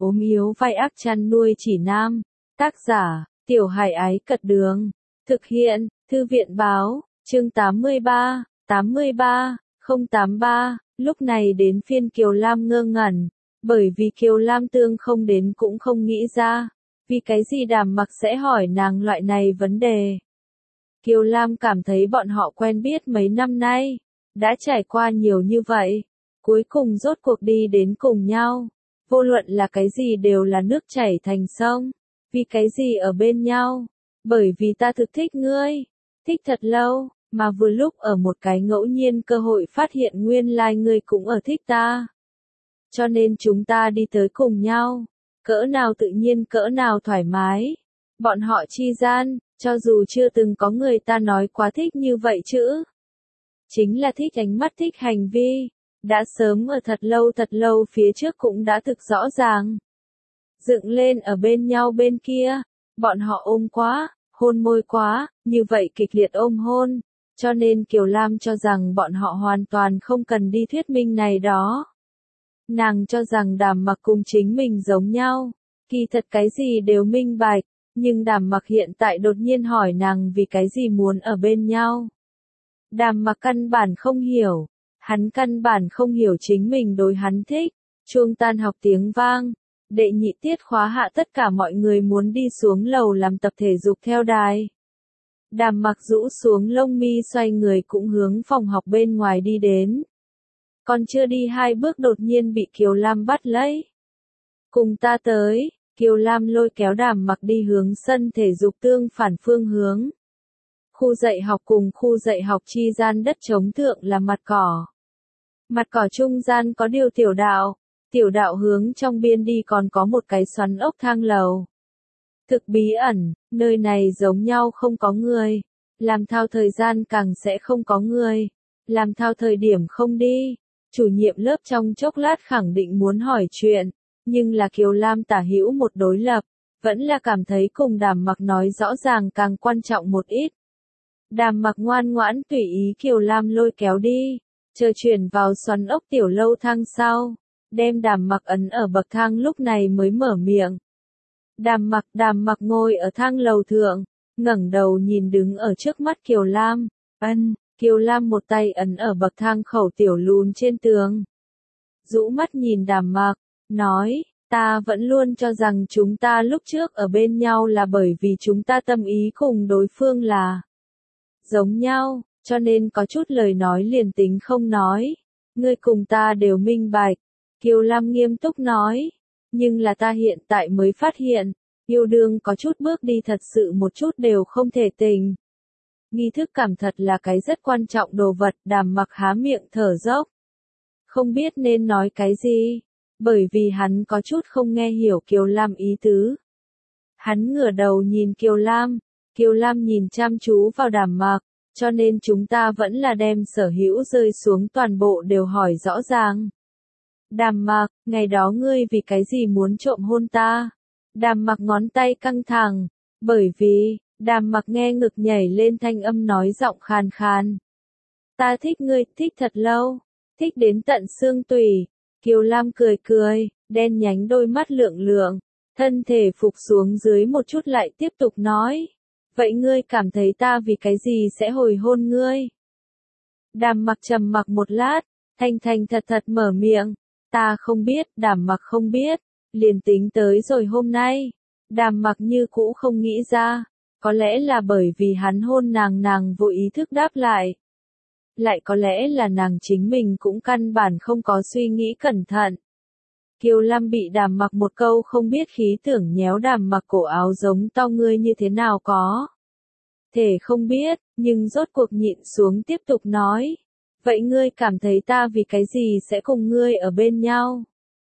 ốm yếu vai ác chăn nuôi chỉ nam. Tác giả, Tiểu Hải Ái Cật Đường. Thực hiện, Thư viện Báo, chương 83, 083. Lúc này đến phiên Kiều Lam ngơ ngẩn, bởi vì Kiều Lam Tương không đến cũng không nghĩ ra, vì cái gì Đàm Mặc sẽ hỏi nàng loại này vấn đề. Kiều Lam cảm thấy bọn họ quen biết mấy năm nay, đã trải qua nhiều như vậy, cuối cùng rốt cuộc đi đến cùng nhau. Vô luận là cái gì đều là nước chảy thành sông. Vì cái gì ở bên nhau? Bởi vì ta thực thích ngươi, thích thật lâu, mà vừa lúc ở một cái ngẫu nhiên cơ hội phát hiện nguyên lai ngươi cũng ở thích ta. Cho nên chúng ta đi tới cùng nhau, cỡ nào tự nhiên cỡ nào thoải mái. Bọn họ chi gian, cho dù chưa từng có người ta nói quá thích như vậy chữ. Chính là thích ánh mắt thích hành vi, đã sớm ở thật lâu phía trước cũng đã thực rõ ràng. Dựng lên ở bên nhau bên kia, bọn họ ôm quá, hôn môi quá, như vậy kịch liệt ôm hôn, cho nên Kiều Lam cho rằng bọn họ hoàn toàn không cần đi thuyết minh này đó. Nàng cho rằng Đàm Mặc cùng chính mình giống nhau, kỳ thật cái gì đều minh bạch, nhưng Đàm Mặc hiện tại đột nhiên hỏi nàng vì cái gì muốn ở bên nhau. Đàm Mặc căn bản không hiểu, hắn căn bản không hiểu chính mình đối hắn thích. Chuông tan học tiếng vang, đệ nhị tiết khóa hạ tất cả mọi người muốn đi xuống lầu làm tập thể dục theo đài. Đàm Mặc rũ xuống lông mi xoay người cũng hướng phòng học bên ngoài đi đến. Còn chưa đi 2 bước đột nhiên bị Kiều Lam bắt lấy. Cùng ta tới, Kiều Lam lôi kéo Đàm Mặc đi hướng sân thể dục tương phản phương hướng. Khu dạy học cùng khu dạy học chi gian đất trống thượng là mặt cỏ. Mặt cỏ trung gian có điều tiểu đạo hướng trong biên đi còn có một cái xoắn ốc thang lầu. Thực bí ẩn, nơi này giống nhau không có người, làm thao thời gian càng sẽ không có người, làm thao thời điểm không đi. Chủ nhiệm lớp trong chốc lát khẳng định muốn hỏi chuyện, nhưng là Kiều Lam tả hữu một đối lập, vẫn là cảm thấy cùng Đàm Mặc nói rõ ràng càng quan trọng một ít. Đàm Mặc ngoan ngoãn tùy ý Kiều Lam lôi kéo đi, chờ chuyển vào xoắn ốc tiểu lâu thang sau, đem Đàm Mặc ấn ở bậc thang lúc này mới mở miệng. Đàm Mặc ngồi ở thang lầu thượng, ngẩng đầu nhìn đứng ở trước mắt Kiều Lam, Kiều Lam một tay ấn ở bậc thang khẩu tiểu lùn trên tường. Rũ mắt nhìn Đàm Mặc, nói, ta vẫn luôn cho rằng chúng ta lúc trước ở bên nhau là bởi vì chúng ta tâm ý cùng đối phương là giống nhau, cho nên có chút lời nói liền tính không nói. Ngươi cùng ta đều minh bạch. Kiều Lam nghiêm túc nói, nhưng là ta hiện tại mới phát hiện, yêu đương có chút bước đi thật sự một chút đều không thể tình. Nghi thức cảm thật là cái rất quan trọng đồ vật. Đàm Mặc há miệng thở dốc, không biết nên nói cái gì, bởi vì hắn có chút không nghe hiểu Kiều Lam ý tứ. Hắn ngửa đầu nhìn Kiều Lam nhìn chăm chú vào Đàm Mặc, cho nên chúng ta vẫn là đem sở hữu rơi xuống toàn bộ đều hỏi rõ ràng. Đàm Mặc, ngày đó ngươi vì cái gì muốn trộm hôn ta? Đàm Mặc ngón tay căng thẳng, bởi vì, Đàm Mặc nghe ngực nhảy lên thanh âm nói giọng khàn khàn. Ta thích ngươi, thích thật lâu, thích đến tận xương tủy. Kiều Lam cười, đen nhánh đôi mắt lượng, thân thể phục xuống dưới một chút lại tiếp tục nói. Vậy ngươi cảm thấy ta vì cái gì sẽ hồi hôn ngươi? Đàm Mặc trầm mặc một lát, thành thật mở miệng. Ta không biết, Đàm Mặc không biết, liền tính tới rồi hôm nay. Đàm Mặc như cũ không nghĩ ra, có lẽ là bởi vì hắn hôn nàng vô ý thức đáp lại. Lại có lẽ là nàng chính mình cũng căn bản không có suy nghĩ cẩn thận. Kiều Lam bị Đàm Mặc một câu không biết khí tưởng nhéo Đàm Mặc cổ áo giống to ngươi như thế nào có thể không biết, nhưng rốt cuộc nhịn xuống tiếp tục nói. Vậy ngươi cảm thấy ta vì cái gì sẽ cùng ngươi ở bên nhau?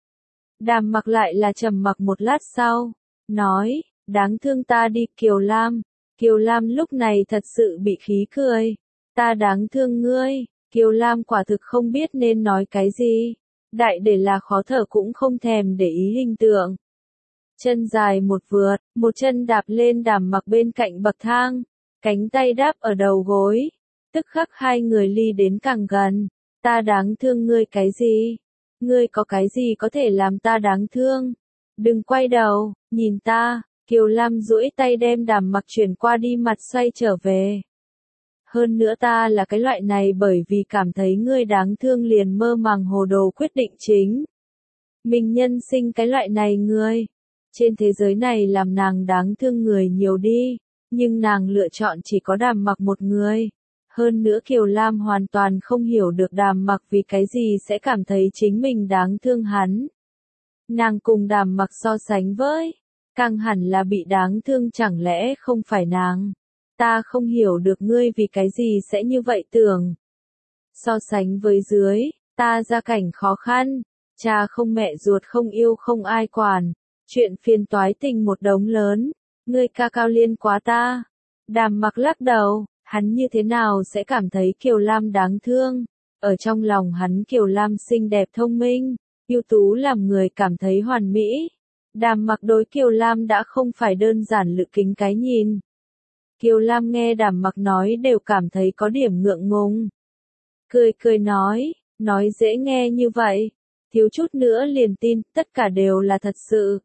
Đàm Mặc lại là trầm mặc một lát sau, nói, đáng thương ta đi Kiều Lam. Kiều Lam lúc này thật sự bị khí cười. Ta đáng thương ngươi. Kiều Lam quả thực không biết nên nói cái gì. Đại để là khó thở cũng không thèm để ý hình tượng. Chân dài một vượt, một chân đạp lên Đàm Mặc bên cạnh bậc thang, cánh tay đáp ở đầu gối. Tức khắc hai người ly đến càng gần. Ta đáng thương ngươi cái gì? Ngươi có cái gì có thể làm ta đáng thương? Đừng quay đầu, nhìn ta. Kiều Lam duỗi tay đem Đàm Mặc chuyển qua đi mặt xoay trở về. Hơn nữa ta là cái loại này bởi vì cảm thấy ngươi đáng thương liền mơ màng hồ đồ quyết định chính. Mình nhân sinh cái loại này ngươi. Trên thế giới này làm nàng đáng thương người nhiều đi, nhưng nàng lựa chọn chỉ có Đàm Mặc một người. Hơn nữa Kiều Lam hoàn toàn không hiểu được Đàm Mặc vì cái gì sẽ cảm thấy chính mình đáng thương hắn. Nàng cùng Đàm Mặc so sánh với, càng hẳn là bị đáng thương chẳng lẽ không phải nàng. Ta không hiểu được ngươi vì cái gì sẽ như vậy tưởng. So sánh với dưới, ta gia cảnh khó khăn, cha không mẹ ruột không yêu không ai quản, chuyện phiền toái tình một đống lớn, ngươi ca cao liên quá ta. Đàm Mặc lắc đầu, hắn như thế nào sẽ cảm thấy Kiều Lam đáng thương, ở trong lòng hắn Kiều Lam xinh đẹp thông minh, ưu tú làm người cảm thấy hoàn mỹ. Đàm Mặc đối Kiều Lam đã không phải đơn giản lự kính cái nhìn. Kiều Lam nghe Đàm Mặc nói đều cảm thấy có điểm ngượng ngùng. Cười cười nói dễ nghe như vậy, thiếu chút nữa liền tin, tất cả đều là thật sự.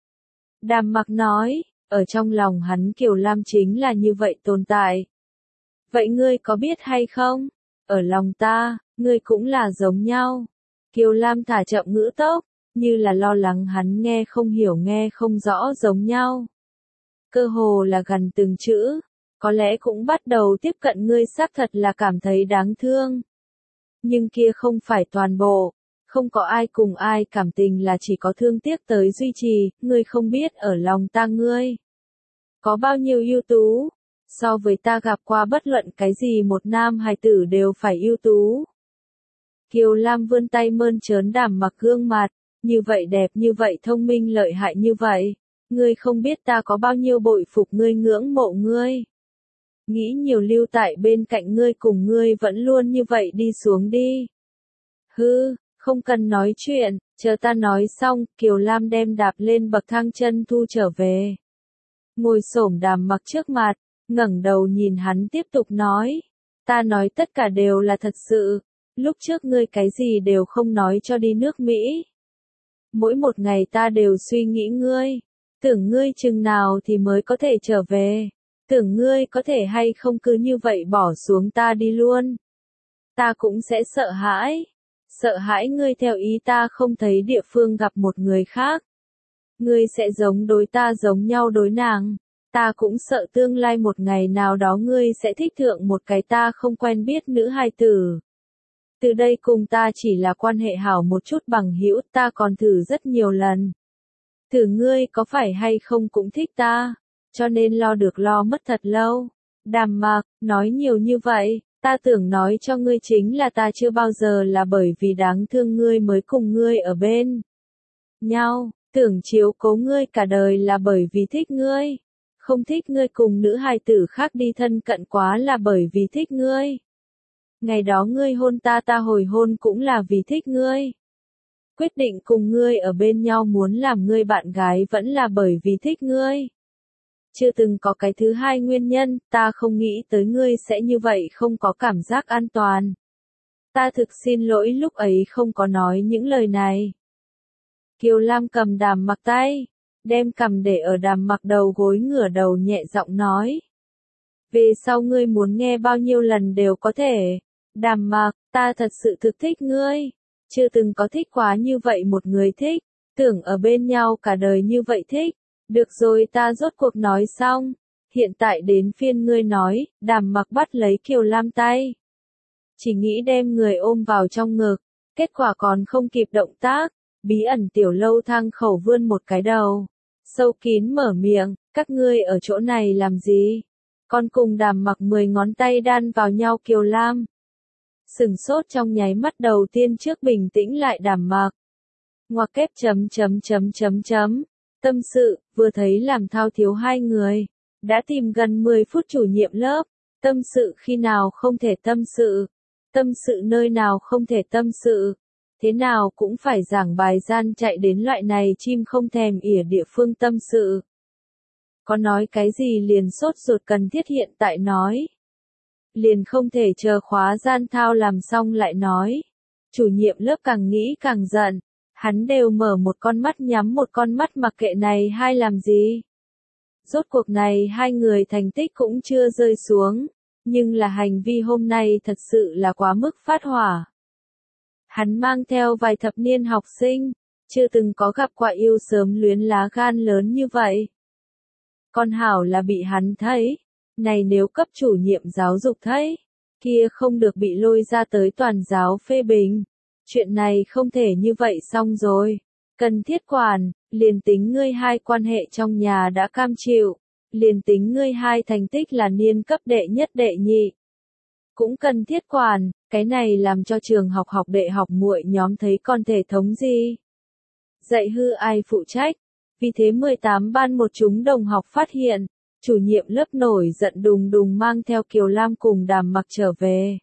Đàm Mặc nói, ở trong lòng hắn Kiều Lam chính là như vậy tồn tại. Vậy ngươi có biết hay không? Ở lòng ta, ngươi cũng là giống nhau. Kiều Lam thả chậm ngữ tốc, như là lo lắng hắn nghe không hiểu nghe không rõ giống nhau. Cơ hồ là gần từng chữ, có lẽ cũng bắt đầu tiếp cận ngươi xác thật là cảm thấy đáng thương. Nhưng kia không phải toàn bộ, không có ai cùng ai cảm tình là chỉ có thương tiếc tới duy trì, ngươi không biết ở lòng ta ngươi. Có bao nhiêu ưu tú, so với ta gặp qua bất luận cái gì một nam hài tử đều phải ưu tú. Kiều Lam vươn tay mơn trớn Đàm Mặc gương mặt, như vậy đẹp như vậy thông minh lợi hại như vậy, ngươi không biết ta có bao nhiêu bội phục ngươi ngưỡng mộ ngươi. Nghĩ nhiều lưu tại bên cạnh ngươi cùng ngươi vẫn luôn như vậy đi xuống đi. Hư, không cần nói chuyện, chờ ta nói xong, Kiều Lam đem đạp lên bậc thang chân thu trở về. Ngồi xổm Đàm Mặc trước mặt, ngẩng đầu nhìn hắn tiếp tục nói. Ta nói tất cả đều là thật sự, lúc trước ngươi cái gì đều không nói cho đi nước Mỹ. Mỗi một ngày ta đều suy nghĩ ngươi, tưởng ngươi chừng nào thì mới có thể trở về, tưởng ngươi có thể hay không cứ như vậy bỏ xuống ta đi luôn. Ta cũng sẽ sợ hãi ngươi theo ý ta không thấy địa phương gặp một người khác. Ngươi sẽ giống đối ta giống nhau đối nàng. Ta cũng sợ tương lai một ngày nào đó ngươi sẽ thích thượng một cái ta không quen biết nữ hài tử. Từ đây cùng ta chỉ là quan hệ hảo một chút bằng hữu, ta còn thử rất nhiều lần. Thử ngươi có phải hay không cũng thích ta, cho nên lo được lo mất thật lâu. Đàm Mặc, nói nhiều như vậy, ta tưởng nói cho ngươi chính là ta chưa bao giờ là bởi vì đáng thương ngươi mới cùng ngươi ở bên nhau, tưởng chiếu cố ngươi cả đời là bởi vì thích ngươi. Không thích ngươi cùng nữ hài tử khác đi thân cận quá là bởi vì thích ngươi. Ngày đó ngươi hôn ta ta hồi hôn cũng là vì thích ngươi. Quyết định cùng ngươi ở bên nhau muốn làm ngươi bạn gái vẫn là bởi vì thích ngươi. Chưa từng có cái thứ hai nguyên nhân, ta không nghĩ tới ngươi sẽ như vậy không có cảm giác an toàn. Ta thực xin lỗi lúc ấy không có nói những lời này. Kiều Lam cầm Đàm Mặc tay, đem cằm để ở Đàm Mặc đầu gối ngửa đầu nhẹ giọng nói. Về sau ngươi muốn nghe bao nhiêu lần đều có thể. Đàm Mặc, ta thật sự thực thích ngươi. Chưa từng có thích quá như vậy một người thích. Tưởng ở bên nhau cả đời như vậy thích. Được rồi ta rốt cuộc nói xong. Hiện tại đến phiên ngươi nói, Đàm Mặc bắt lấy Kiều Lam tay. Chỉ nghĩ đem người ôm vào trong ngực. Kết quả còn không kịp động tác. Bí ẩn tiểu lâu thang khẩu vươn một cái đầu. Sâu kín mở miệng, các ngươi ở chỗ này làm gì? Con cùng Đàm Mặc 10 ngón tay đan vào nhau Kiều Lam. Sừng sốt trong nháy mắt đầu tiên trước bình tĩnh lại Đàm Mặc. Ngoặc kép chấm. Tâm sự, vừa thấy làm thao thiếu hai người. Đã tìm gần 10 phút chủ nhiệm lớp. Tâm sự khi nào không thể tâm sự. Tâm sự nơi nào không thể tâm sự. Thế nào cũng phải giảng bài gian chạy đến loại này chim không thèm ỉa địa phương tâm sự. Có nói cái gì liền sốt ruột cần thiết hiện tại nói. Liền không thể chờ khóa gian thao làm xong lại nói. Chủ nhiệm lớp càng nghĩ càng giận. Hắn đều mở một con mắt nhắm một con mắt mặc kệ này hai làm gì. Rốt cuộc này hai người thành tích cũng chưa rơi xuống, nhưng là hành vi hôm nay thật sự là quá mức phát hỏa. Hắn mang theo vài thập niên học sinh, chưa từng có gặp qua yêu sớm luyến lá gan lớn như vậy. Con hảo là bị hắn thấy, này nếu cấp chủ nhiệm giáo dục thấy, kia không được bị lôi ra tới toàn giáo phê bình. Chuyện này không thể như vậy xong rồi. Cần thiết quản, liền tính ngươi hai quan hệ trong nhà đã cam chịu, liền tính ngươi hai thành tích là niên cấp đệ nhất đệ nhị. Cũng cần thiết quản, cái này làm cho trường học học đệ học muội nhóm thấy con thể thống gì. Dạy hư ai phụ trách, vì thế 18 ban một chúng đồng học phát hiện, chủ nhiệm lớp nổi giận đùng đùng mang theo Kiều Lam cùng Đàm Mặc trở về.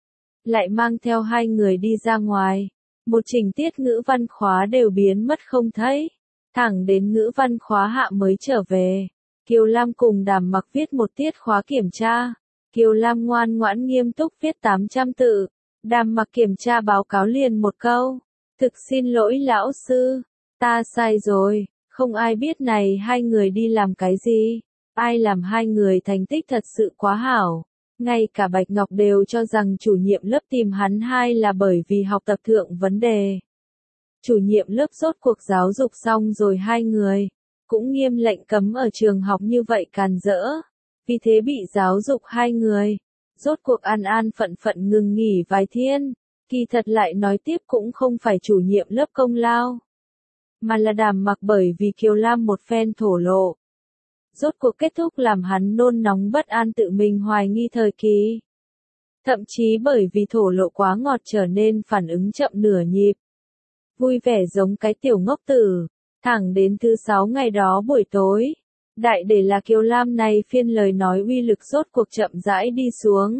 Lại mang theo hai người đi ra ngoài, một trình tiết ngữ văn khóa đều biến mất không thấy, thẳng đến ngữ văn khóa hạ mới trở về. Kiều Lam cùng Đàm Mặc viết một tiết khóa kiểm tra, Kiều Lam ngoan ngoãn nghiêm túc viết 800 tự, Đàm Mặc kiểm tra báo cáo liền một câu, thực xin lỗi lão sư, ta sai rồi, không ai biết này hai người đi làm cái gì, ai làm hai người thành tích thật sự quá hảo. Ngay cả Bạch Ngọc đều cho rằng chủ nhiệm lớp tìm hắn hai là bởi vì học tập thượng vấn đề. Chủ nhiệm lớp rốt cuộc giáo dục xong rồi hai người, cũng nghiêm lệnh cấm ở trường học như vậy càn rỡ. Vì thế bị giáo dục hai người, rốt cuộc an an phận phận ngừng nghỉ vài thiên, kỳ thật lại nói tiếp cũng không phải chủ nhiệm lớp công lao, mà là Đàm Mặc bởi vì Kiều Lam một phen thổ lộ. Rốt cuộc kết thúc làm hắn nôn nóng bất an tự mình hoài nghi thời kỳ. Thậm chí bởi vì thổ lộ quá ngọt trở nên phản ứng chậm nửa nhịp. Vui vẻ giống cái tiểu ngốc tử, thẳng đến thứ 6 ngày đó buổi tối. Đại để là Kiều Lam này phiên lời nói uy lực rốt cuộc chậm rãi đi xuống.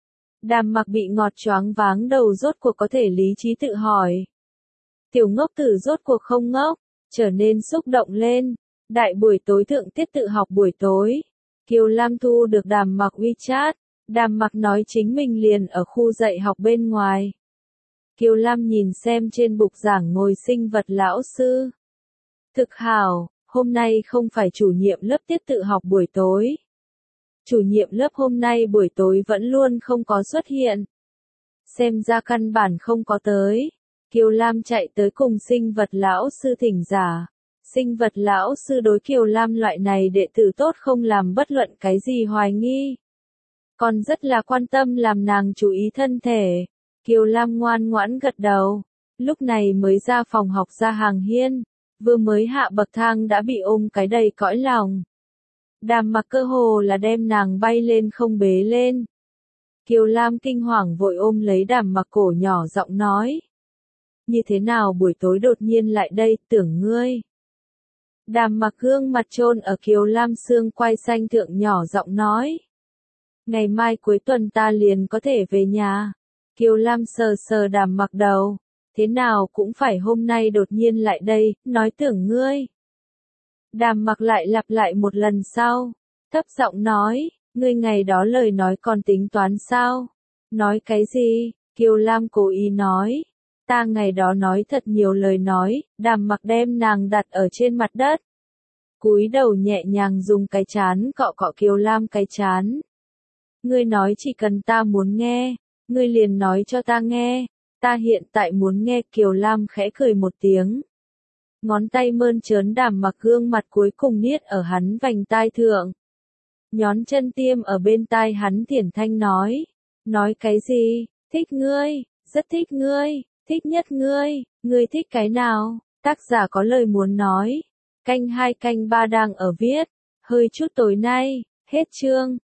Đàm Mặc bị ngọt choáng váng đầu rốt cuộc có thể lý trí tự hỏi. Tiểu ngốc tử rốt cuộc không ngốc, trở nên xúc động lên. Đại buổi tối thượng tiết tự học buổi tối, Kiều Lam thu được Đàm Mặc WeChat, Đàm Mặc nói chính mình liền ở khu dạy học bên ngoài. Kiều Lam nhìn xem trên bục giảng ngồi sinh vật lão sư. Thực hảo, hôm nay không phải chủ nhiệm lớp tiết tự học buổi tối. Chủ nhiệm lớp hôm nay buổi tối vẫn luôn không có xuất hiện. Xem ra căn bản không có tới. Kiều Lam chạy tới cùng sinh vật lão sư thỉnh giả. Sinh vật lão sư đối Kiều Lam loại này đệ tử tốt không làm bất luận cái gì hoài nghi. Còn rất là quan tâm làm nàng chú ý thân thể. Kiều Lam ngoan ngoãn gật đầu. Lúc này mới ra phòng học ra hàng hiên. Vừa mới hạ bậc thang đã bị ôm cái đầy cõi lòng. Đàm Mặc cơ hồ là đem nàng bay lên không bế lên. Kiều Lam kinh hoàng vội ôm lấy Đàm Mặc cổ nhỏ giọng nói. Như thế nào buổi tối đột nhiên lại đây, tưởng ngươi. Đàm Mặc gương mặt chôn ở Kiều Lam xương quai xanh thượng nhỏ giọng nói. Ngày mai cuối tuần ta liền có thể về nhà. Kiều Lam sờ sờ Đàm Mặc đầu. Thế nào cũng phải hôm nay đột nhiên lại đây, nói tưởng ngươi. Đàm Mặc lại lặp lại một lần sau. Thấp giọng nói, ngươi ngày đó lời nói còn tính toán sao? Nói cái gì? Kiều Lam cố ý nói. Ta ngày đó nói thật nhiều lời nói, Đàm Mặc đem nàng đặt ở trên mặt đất. Cúi đầu nhẹ nhàng dùng cái chán cọ cọ Kiều Lam cái chán. Ngươi nói chỉ cần ta muốn nghe, ngươi liền nói cho ta nghe, ta hiện tại muốn nghe. Kiều Lam khẽ cười một tiếng. Ngón tay mơn trớn Đàm Mặc gương mặt cuối cùng niết ở hắn vành tai thượng. Nhón chân tiêm ở bên tai hắn thiển thanh nói. Nói cái gì? Thích ngươi, rất thích ngươi, thích nhất ngươi thích cái nào? Tác giả có lời muốn nói. Canh 2 canh 3 đang ở viết. Hơi chút tối nay, hết chương.